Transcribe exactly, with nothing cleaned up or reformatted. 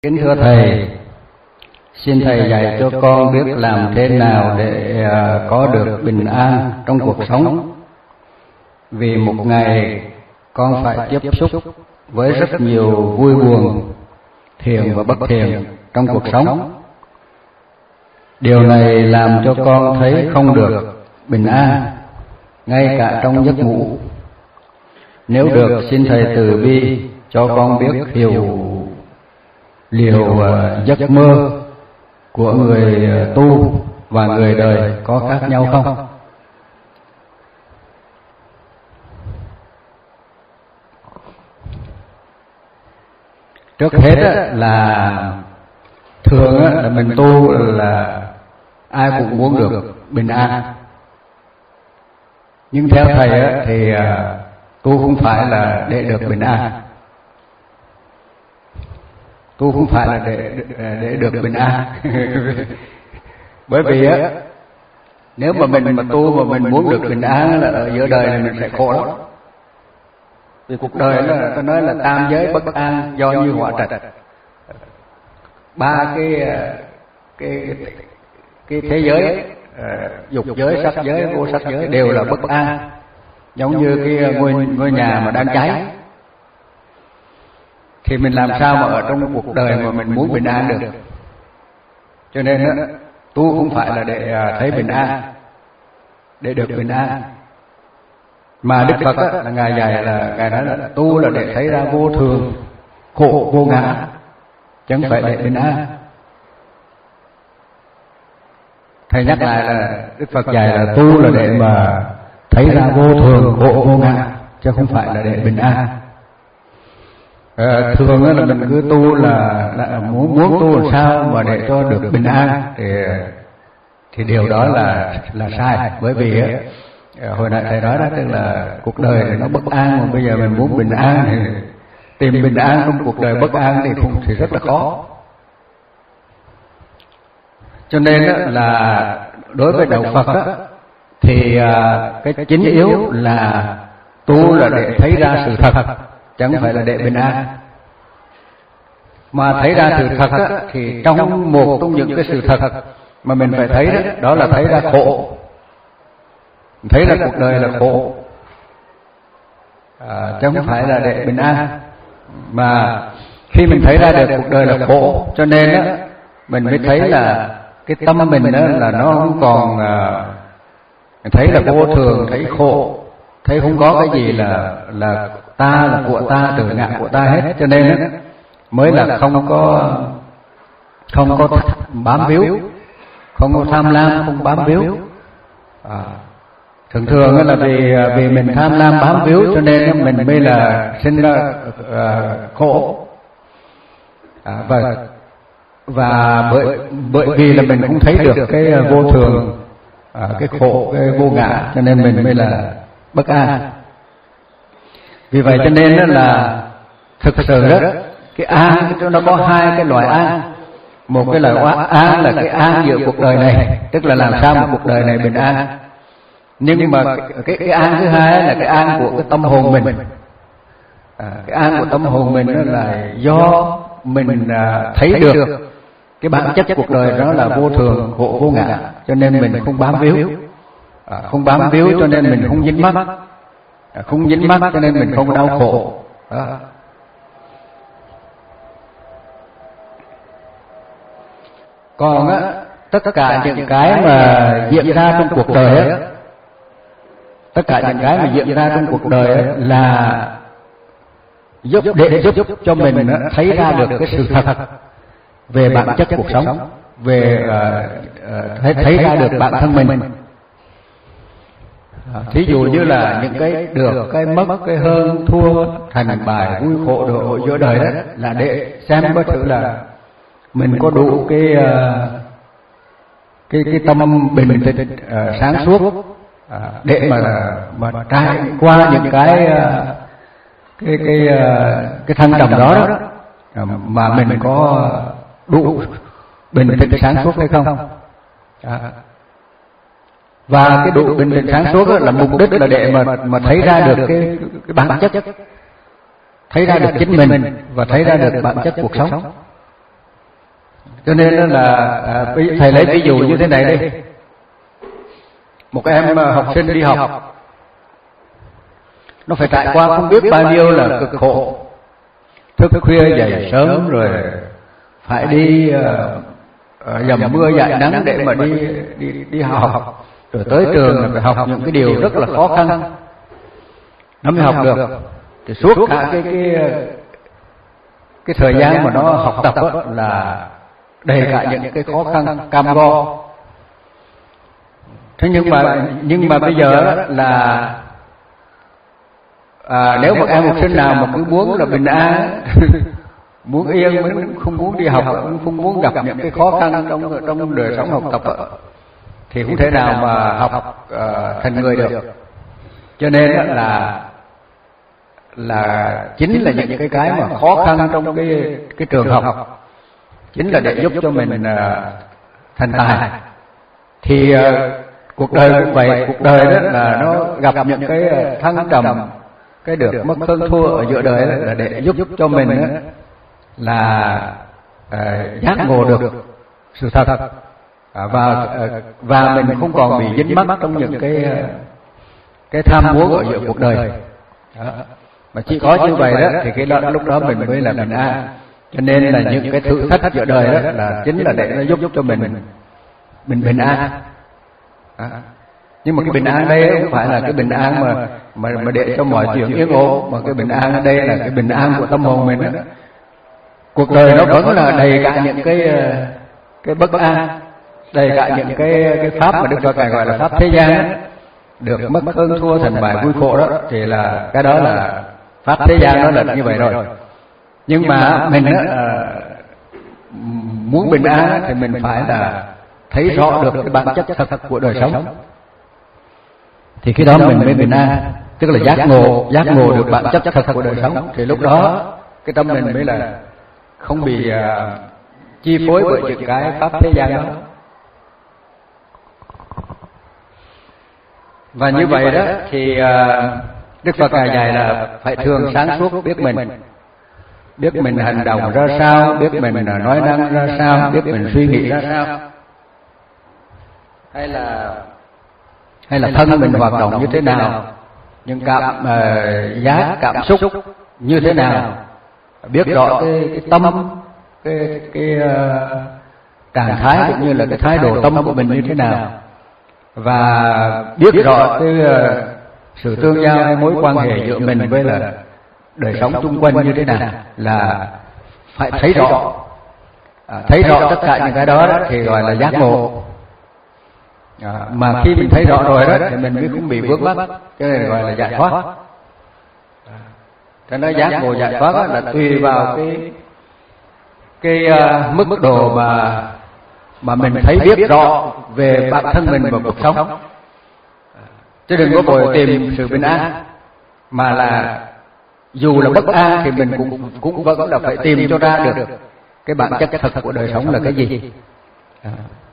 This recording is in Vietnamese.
Kính thưa Thầy, xin Thầy dạy cho con biết làm thế nào để có được bình an trong cuộc sống. Vì một ngày con phải tiếp xúc với rất nhiều vui buồn, thiện và bất thiện trong cuộc sống. Điều này làm cho con thấy không được bình an, ngay cả trong giấc ngủ. Nếu được, xin Thầy từ bi cho con biết hiểu liệu uh, giấc mơ của người uh, tu và người đời có khác nhau không? Trước hết á, là thường á, là mình tu là ai cũng muốn được bình an. Nhưng theo Thầy á, thì uh, tu không phải là để được bình an. Tu không phải là để để được bình an. Bởi vì á, nếu mà mình mà tu mà mình muốn được bình an là ở giữa đời này mình sẽ khổ lắm. Vì cuộc đời đó ta nói là tam giới bất an do như hỏa trạch. Ba cái cái cái thế giới, dục giới, sắc giới, vô sắc giới đều là bất an, giống như cái ngôi ngôi nhà mà đang cháy. Thì mình làm sao mà ở trong cuộc đời mà mình muốn bình an được? Cho nên đó, tu không phải là để thấy bình an, để được bình an. Mà Đức Phật đó, là Ngài dạy là Ngài nói là tu là để thấy ra vô thường, khổ vô ngã, chẳng phải để bình an. Thầy nhắc lại là Đức Phật dạy là tu là để mà thấy ra vô thường, khổ vô ngã, chứ không phải là để bình an. À, thường là mình cứ tu là, là muốn muốn tu làm sao mà để cho được bình an thì thì điều đó là là sai. Bởi vì hồi nãy Thầy nói đó, tức là cuộc đời này nó bất an, mà bây giờ mình muốn bình an thì tìm bình an trong cuộc đời bất an thì không thì rất là khó. Cho nên đó, là đối với đạo Phật đó, thì cái chính yếu là tu là để thấy ra sự thật, chẳng phải là để bình an. Mà thấy ra sự thật á, thì trong một trong những cái sự thật mà mình phải thấy đó, đó là thấy ra khổ, thấy ra cuộc đời là khổ, à, chứ không phải là để bình an. Mà khi mình thấy ra được cuộc đời là khổ, cho nên á, mình mới thấy là cái tâm mình đó là nó không còn à, thấy là vô thường, thấy khổ, thấy không có cái gì là là ta, là của ta, tự ngã của ta hết. Cho nên á, mới là không có không có bám víu, không có tham lam, không bám víu. À, thường thường là vì vì mình tham lam bám víu cho nên mình mới là sinh ra uh, khổ. À, và và bởi bởi vì là mình không thấy được cái vô thường, à, cái khổ, cái vô ngã, cho nên mình mới là bất an. Vì vậy cho nên đó là thực sự đó, cái an nó có hai cái loại an. Một cái loại an là cái an giữa cuộc đời này, tức là làm sao mà cuộc đời này bình an. Nhưng mà cái cái an thứ hai là cái an của cái tâm hồn mình. À, cái an của tâm hồn mình đó là do mình à, thấy được cái bản chất cuộc đời đó là vô thường, khổ, vô ngã, cho nên mình không bám víu. À, không bám víu cho nên mình không dính mắc. À, không dính mắc cho nên mình không đau khổ. Đó. Còn á, tất cả những cái mà diễn ra trong cuộc đời á, tất cả những cái mà diễn ra trong cuộc đời á, là giúp để giúp cho mình á, thấy ra được cái sự thật về bản chất cuộc sống, về uh, uh, thấy, thấy ra được bản thân mình. Thí dụ như là những cái được, cái mất, cái hơn, thua, thành bại, vui khổ, độ hội giữa đời đó, là để xem có thử là mình có đủ cái uh, cái cái tâm bình tĩnh, uh, sáng suốt, uh, để mà mà trải qua những cái uh, cái cái uh, cái thăng trầm đó, đó uh, mà mình có đủ bình tĩnh sáng suốt hay không. À. Và cái độ bình tĩnh sáng suốt là mục đích là để mà mà thấy ra được cái cái bản chất, thấy ra được chính mình và thấy ra được bản chất cuộc sống. Cho nên là à, thầy lấy ví dụ như thế này đi. Một em học sinh đi học, nó phải trải qua không biết bao nhiêu là cực khổ, thức khuya dậy sớm, rồi phải đi uh, dầm mưa dãi nắng để mà đi đi đi học, rồi tới trường là phải học những cái điều rất là khó khăn nó mới học được. Thì suốt cả cái cái cái thời gian mà nó học tập đó là đầy cả những cái khó khăn cam go. Thế nhưng mà nhưng mà bây giờ là à, nếu một em học sinh nào mà cứ muốn là bình an, muốn yên, muốn không muốn đi học, không muốn gặp những cái khó khăn trong trong đời sống học tập thì không thể nào mà học uh, thành người được. Cho nên là là chính là những cái cái mà khó khăn trong cái cái trường học chính là để giúp cho mình uh, thành tài. Thì uh, cuộc đời cũng vậy, cuộc đời đó là nó gặp những cái thăng trầm, cái được mất hơn thua ở giữa đời đó là để giúp cho mình đó là uh, giác ngộ được sự thật, uh, và uh, và mình không còn bị dính mắc trong những cái cái tham muốn ở giữa cuộc đời đó. Mà chỉ có như vậy đó thì cái đó, lúc đó mình mới là bình an. Cho nên là những cái thử thách giữa đời đó là chính là để nó giúp giúp cho mình mình bình an. À, nhưng mà cái bình an đây không phải là cái bình an mà mà mà để cho mọi chuyện yên ổn, mà cái bình an ở đây là cái bình an của tâm hồn mình đó. Cuộc đời nó vẫn là đầy cả những cái cái bất an, đầy cả những cái cái pháp mà Đức Phật Ngài gọi là pháp thế gian đó. Được mất hơn thua, thành bại vui khổ đó thì là cái đó là pháp thế gian, đó là như vậy rồi. Nhưng mà mình đó, muốn bình an thì mình phải là thấy rõ được cái bản chất thật của đời sống, thì cái đó mình mới bình an, tức là giác ngộ giác ngộ được bản chất thật của đời sống. Thì lúc đó cái tâm mình mới là không bị uh, chi phối bởi những cái pháp thế gian đó. Và như vậy đó thì uh, Đức Phật Ngài dạy là phải thường sáng suốt, biết mình, biết mình hành động ra sao, biết mình nói năng ra sao, biết mình suy nghĩ ra sao, hay là hay là thân mình hoạt động như thế nào, những cảm uh, giác cảm xúc như thế nào, biết rõ cái, cái tâm, cái cái uh, trạng thái cũng như là cái thái độ tâm của mình như thế nào, và biết rõ cái uh, sự tương giao hay mối quan hệ giữa mình với là đời sống xung quanh như thế nào, là phải thấy rõ. À, thấy rõ tất cả những cái đó, đó thì gọi là giác ngộ. À, mà khi mình thấy rõ rồi đó thì mình mới không bị vướng mắc, cho nên gọi là giải thoát. À, cho nên giác ngộ giải thoát là tùy vào cái cái uh, mức mức độ mà mà mình thấy biết rõ về bản thân mình và cuộc sống. À, chứ đừng có vội tìm sự bình an, mà là dù là bất an thì mình cũng cũng vẫn là phải tìm cho ra được cái bản chất thật của đời sống là cái gì. À.